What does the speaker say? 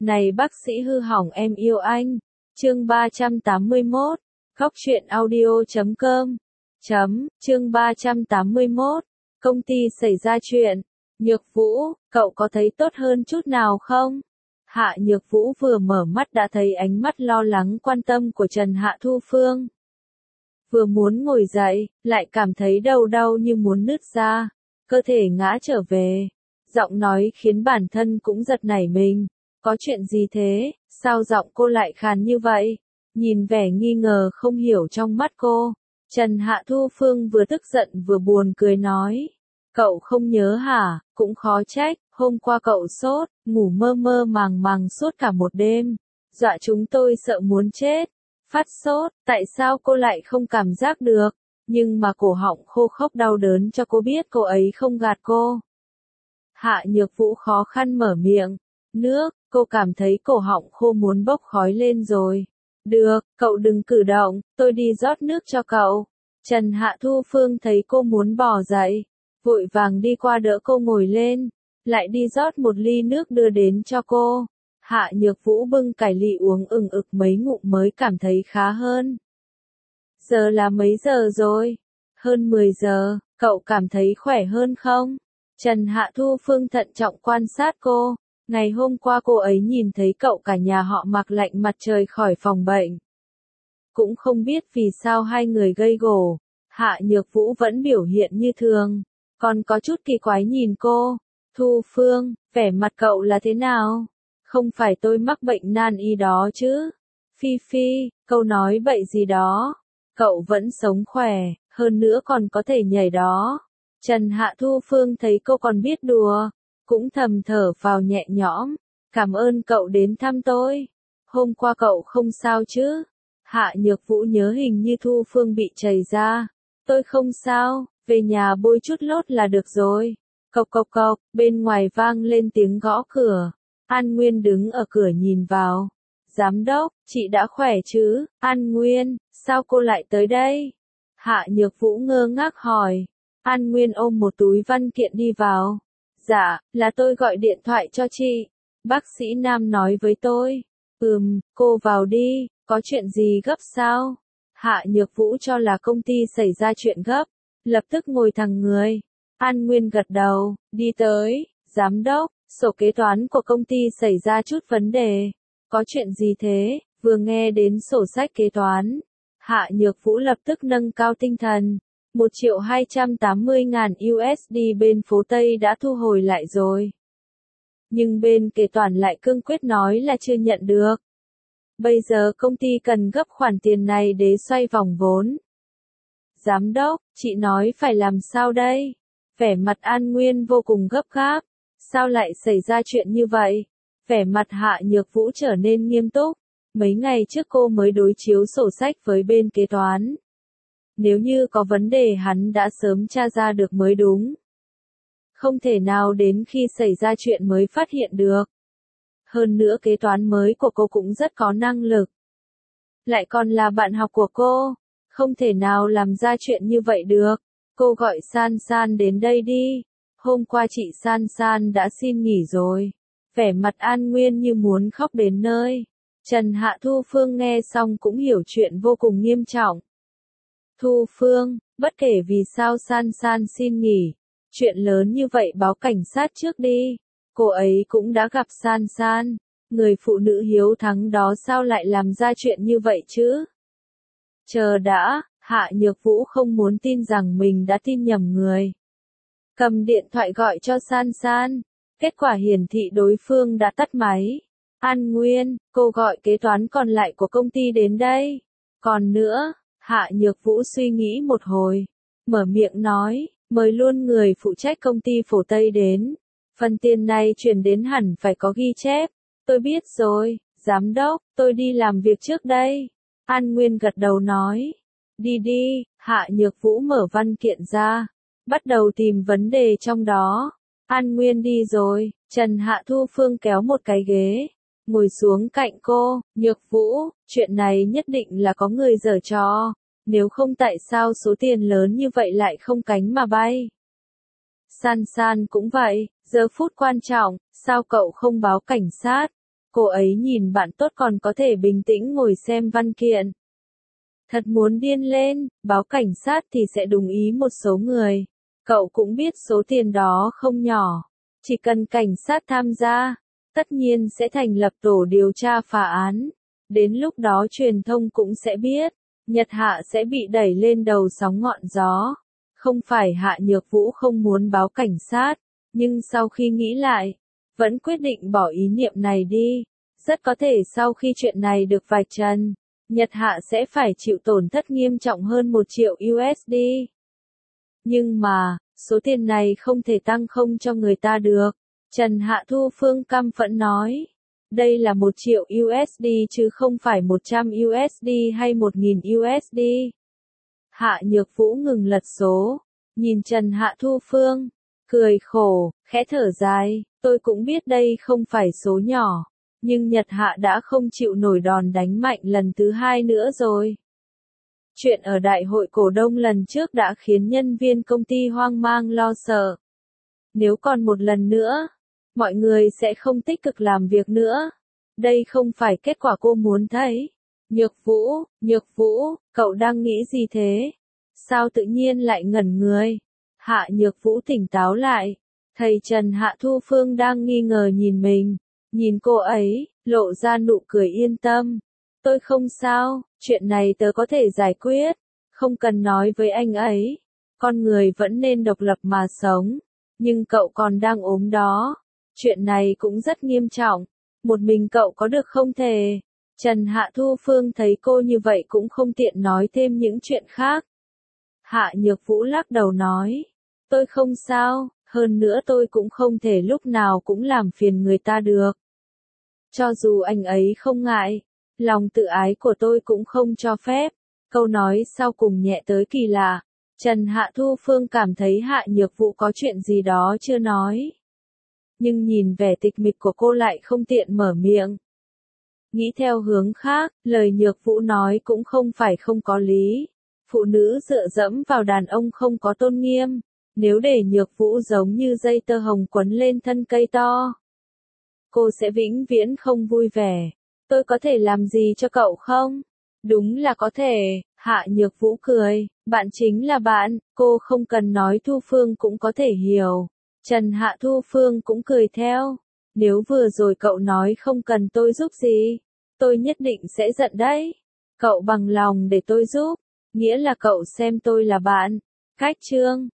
Này bác sĩ hư hỏng em yêu anh. Chương 381. Góc truyện audio.com. Chương 381. Công ty xảy ra chuyện. Nhược Vũ, cậu có thấy tốt hơn chút nào không? Hạ Nhược Vũ vừa mở mắt đã thấy ánh mắt lo lắng quan tâm của Trần Hạ Thu Phương. Vừa muốn ngồi dậy, lại cảm thấy đầu đau như muốn nứt ra, cơ thể ngã trở về. Giọng nói khiến bản thân cũng giật nảy mình. Có chuyện gì thế, sao giọng cô lại khàn như vậy? Nhìn vẻ nghi ngờ không hiểu trong mắt cô, Trần Hạ Thu Phương vừa tức giận vừa buồn cười nói. Cậu không nhớ hả, cũng khó trách, hôm qua cậu sốt, ngủ mơ mơ màng màng suốt cả một đêm. Dọa chúng tôi sợ muốn chết. Phát sốt, tại sao cô lại không cảm giác được? Nhưng mà cổ họng khô khốc đau đớn cho cô biết cô ấy không gạt cô. Hạ Nhược Vũ khó khăn mở miệng. Nước, cô cảm thấy cổ họng khô muốn bốc khói lên rồi. Được, cậu đừng cử động, tôi đi rót nước cho cậu. Trần Hạ Thu Phương thấy cô muốn bỏ dậy, vội vàng đi qua đỡ cô ngồi lên, lại đi rót một ly nước đưa đến cho cô. Hạ Nhược Vũ bưng cải lị uống ừng ực mấy ngụm mới cảm thấy khá hơn. Giờ là mấy giờ rồi? Hơn 10 giờ, cậu cảm thấy khỏe hơn không? Trần Hạ Thu Phương thận trọng quan sát cô. Ngày hôm qua cô ấy nhìn thấy cậu cả nhà họ mặc lạnh mặt trời khỏi phòng bệnh. Cũng không biết vì sao hai người gây gổ. Hạ Nhược Vũ vẫn biểu hiện như thường, còn có chút kỳ quái nhìn cô. Thu Phương, vẻ mặt cậu là thế nào? Không phải tôi mắc bệnh nan y đó chứ? Phi Phi, câu nói bậy gì đó. Cậu vẫn sống khỏe, hơn nữa còn có thể nhảy đó. Trần Hạ Thu Phương thấy cô còn biết đùa, cũng thầm thở vào nhẹ nhõm. Cảm ơn cậu đến thăm tôi. Hôm qua cậu không sao chứ? Hạ Nhược Vũ nhớ hình như Thu Phương bị chảy ra. Tôi không sao, về nhà bôi chút lót là được rồi. Cộc cộc cộc, bên ngoài vang lên tiếng gõ cửa. An Nguyên đứng ở cửa nhìn vào. Giám đốc, chị đã khỏe chứ? An Nguyên, sao cô lại tới đây? Hạ Nhược Vũ ngơ ngác hỏi. An Nguyên ôm một túi văn kiện đi vào. Dạ, là tôi gọi điện thoại cho chị. Bác sĩ Nam nói với tôi. Cô vào đi, có chuyện gì gấp sao? Hạ Nhược Vũ cho là công ty xảy ra chuyện gấp, lập tức ngồi thẳng người. An Nguyên gật đầu, đi tới. Giám đốc, sổ kế toán của công ty xảy ra chút vấn đề. Có chuyện gì thế? Vừa nghe đến sổ sách kế toán, Hạ Nhược Vũ lập tức nâng cao tinh thần. 1.280.000 USD bên phố Tây đã thu hồi lại rồi. Nhưng bên kế toán lại cương quyết nói là chưa nhận được. Bây giờ công ty cần gấp khoản tiền này để xoay vòng vốn. Giám đốc, chị nói phải làm sao đây? Vẻ mặt An Nguyên vô cùng gấp gáp. Sao lại xảy ra chuyện như vậy? Vẻ mặt Hạ Nhược Vũ trở nên nghiêm túc. Mấy ngày trước cô mới đối chiếu sổ sách với bên kế toán. Nếu như có vấn đề hắn đã sớm tra ra được mới đúng. Không thể nào đến khi xảy ra chuyện mới phát hiện được. Hơn nữa kế toán mới của cô cũng rất có năng lực. Lại còn là bạn học của cô. Không thể nào làm ra chuyện như vậy được. Cô gọi San San đến đây đi. Hôm qua chị San San đã xin nghỉ rồi. Vẻ mặt An Nguyên như muốn khóc đến nơi. Trần Hạ Thu Phương nghe xong cũng hiểu chuyện vô cùng nghiêm trọng. Thu Phương, bất kể vì sao San San xin nghỉ. Chuyện lớn như vậy báo cảnh sát trước đi. Cô ấy cũng đã gặp San San. Người phụ nữ hiếu thắng đó sao lại làm ra chuyện như vậy chứ? Chờ đã, Hạ Nhược Vũ không muốn tin rằng mình đã tin nhầm người. Cầm điện thoại gọi cho San San. Kết quả hiển thị đối phương đã tắt máy. An Nguyên, cô gọi kế toán còn lại của công ty đến đây. Còn nữa, Hạ Nhược Vũ suy nghĩ một hồi. Mở miệng nói, mời luôn người phụ trách công ty phổ Tây đến. Phần tiền này chuyển đến hẳn phải có ghi chép. Tôi biết rồi, giám đốc, tôi đi làm việc trước đây. An Nguyên gật đầu nói. Đi đi, Hạ Nhược Vũ mở văn kiện ra. Bắt đầu tìm vấn đề trong đó. An Nguyên đi rồi, Trần Hạ Thu Phương kéo một cái ghế. Ngồi xuống cạnh cô, Nhược Vũ, chuyện này nhất định là có người giở trò. Nếu không tại sao số tiền lớn như vậy lại không cánh mà bay. San San cũng vậy, giờ phút quan trọng, sao cậu không báo cảnh sát? Cô ấy nhìn bạn tốt còn có thể bình tĩnh ngồi xem văn kiện. Thật muốn điên lên, báo cảnh sát thì sẽ đúng ý một số người. Cậu cũng biết số tiền đó không nhỏ. Chỉ cần cảnh sát tham gia, tất nhiên sẽ thành lập tổ điều tra phá án. Đến lúc đó truyền thông cũng sẽ biết, Nhật Hạ sẽ bị đẩy lên đầu sóng ngọn gió. Không phải Hạ Nhược Vũ không muốn báo cảnh sát, nhưng sau khi nghĩ lại, vẫn quyết định bỏ ý niệm này đi. Rất có thể sau khi chuyện này được vạch trần, Nhật Hạ sẽ phải chịu tổn thất nghiêm trọng hơn 1 triệu USD. Nhưng mà, số tiền này không thể tăng không cho người ta được. Trần Hạ Thu Phương căm phẫn nói. Đây là 1 triệu USD chứ không phải 100 USD hay 1.000 USD. Hạ Nhược Vũ ngừng lật số, nhìn Trần Hạ Thu Phương, cười khổ, khẽ thở dài, tôi cũng biết đây không phải số nhỏ, nhưng Nhật Hạ đã không chịu nổi đòn đánh mạnh lần thứ 2 nữa rồi. Chuyện ở đại hội cổ đông lần trước đã khiến nhân viên công ty hoang mang lo sợ. Nếu còn một lần nữa, mọi người sẽ không tích cực làm việc nữa. Đây không phải kết quả cô muốn thấy. Nhược Vũ, cậu đang nghĩ gì thế? Sao tự nhiên lại ngẩn người? Hạ Nhược Vũ tỉnh táo lại. Thầy Trần Hạ Thu Phương đang nghi ngờ nhìn mình. Nhìn cô ấy, lộ ra nụ cười yên tâm. Tôi không sao, chuyện này tớ có thể giải quyết. Không cần nói với anh ấy. Con người vẫn nên độc lập mà sống. Nhưng cậu còn đang ốm đó. Chuyện này cũng rất nghiêm trọng. Một mình cậu có được không thể? Trần Hạ Thu Phương thấy cô như vậy cũng không tiện nói thêm những chuyện khác. Hạ Nhược Vũ lắc đầu nói. Tôi không sao, hơn nữa tôi cũng không thể lúc nào cũng làm phiền người ta được. Cho dù anh ấy không ngại, lòng tự ái của tôi cũng không cho phép. Câu nói sau cùng nhẹ tới kỳ lạ. Trần Hạ Thu Phương cảm thấy Hạ Nhược Vũ có chuyện gì đó chưa nói. Nhưng nhìn vẻ tịch mịch của cô lại không tiện mở miệng. Nghĩ theo hướng khác, lời Nhược Vũ nói cũng không phải không có lý. Phụ nữ dựa dẫm vào đàn ông không có tôn nghiêm. Nếu để Nhược Vũ giống như dây tơ hồng quấn lên thân cây to, cô sẽ vĩnh viễn không vui vẻ. Tôi có thể làm gì cho cậu không? Đúng là có thể, Hạ Nhược Vũ cười, bạn chính là bạn, cô không cần nói Thu Phương cũng có thể hiểu. Trần Hạ Thu Phương cũng cười theo. Nếu vừa rồi cậu nói không cần tôi giúp gì, tôi nhất định sẽ giận đấy. Cậu bằng lòng để tôi giúp, nghĩa là cậu xem tôi là bạn. Cách chương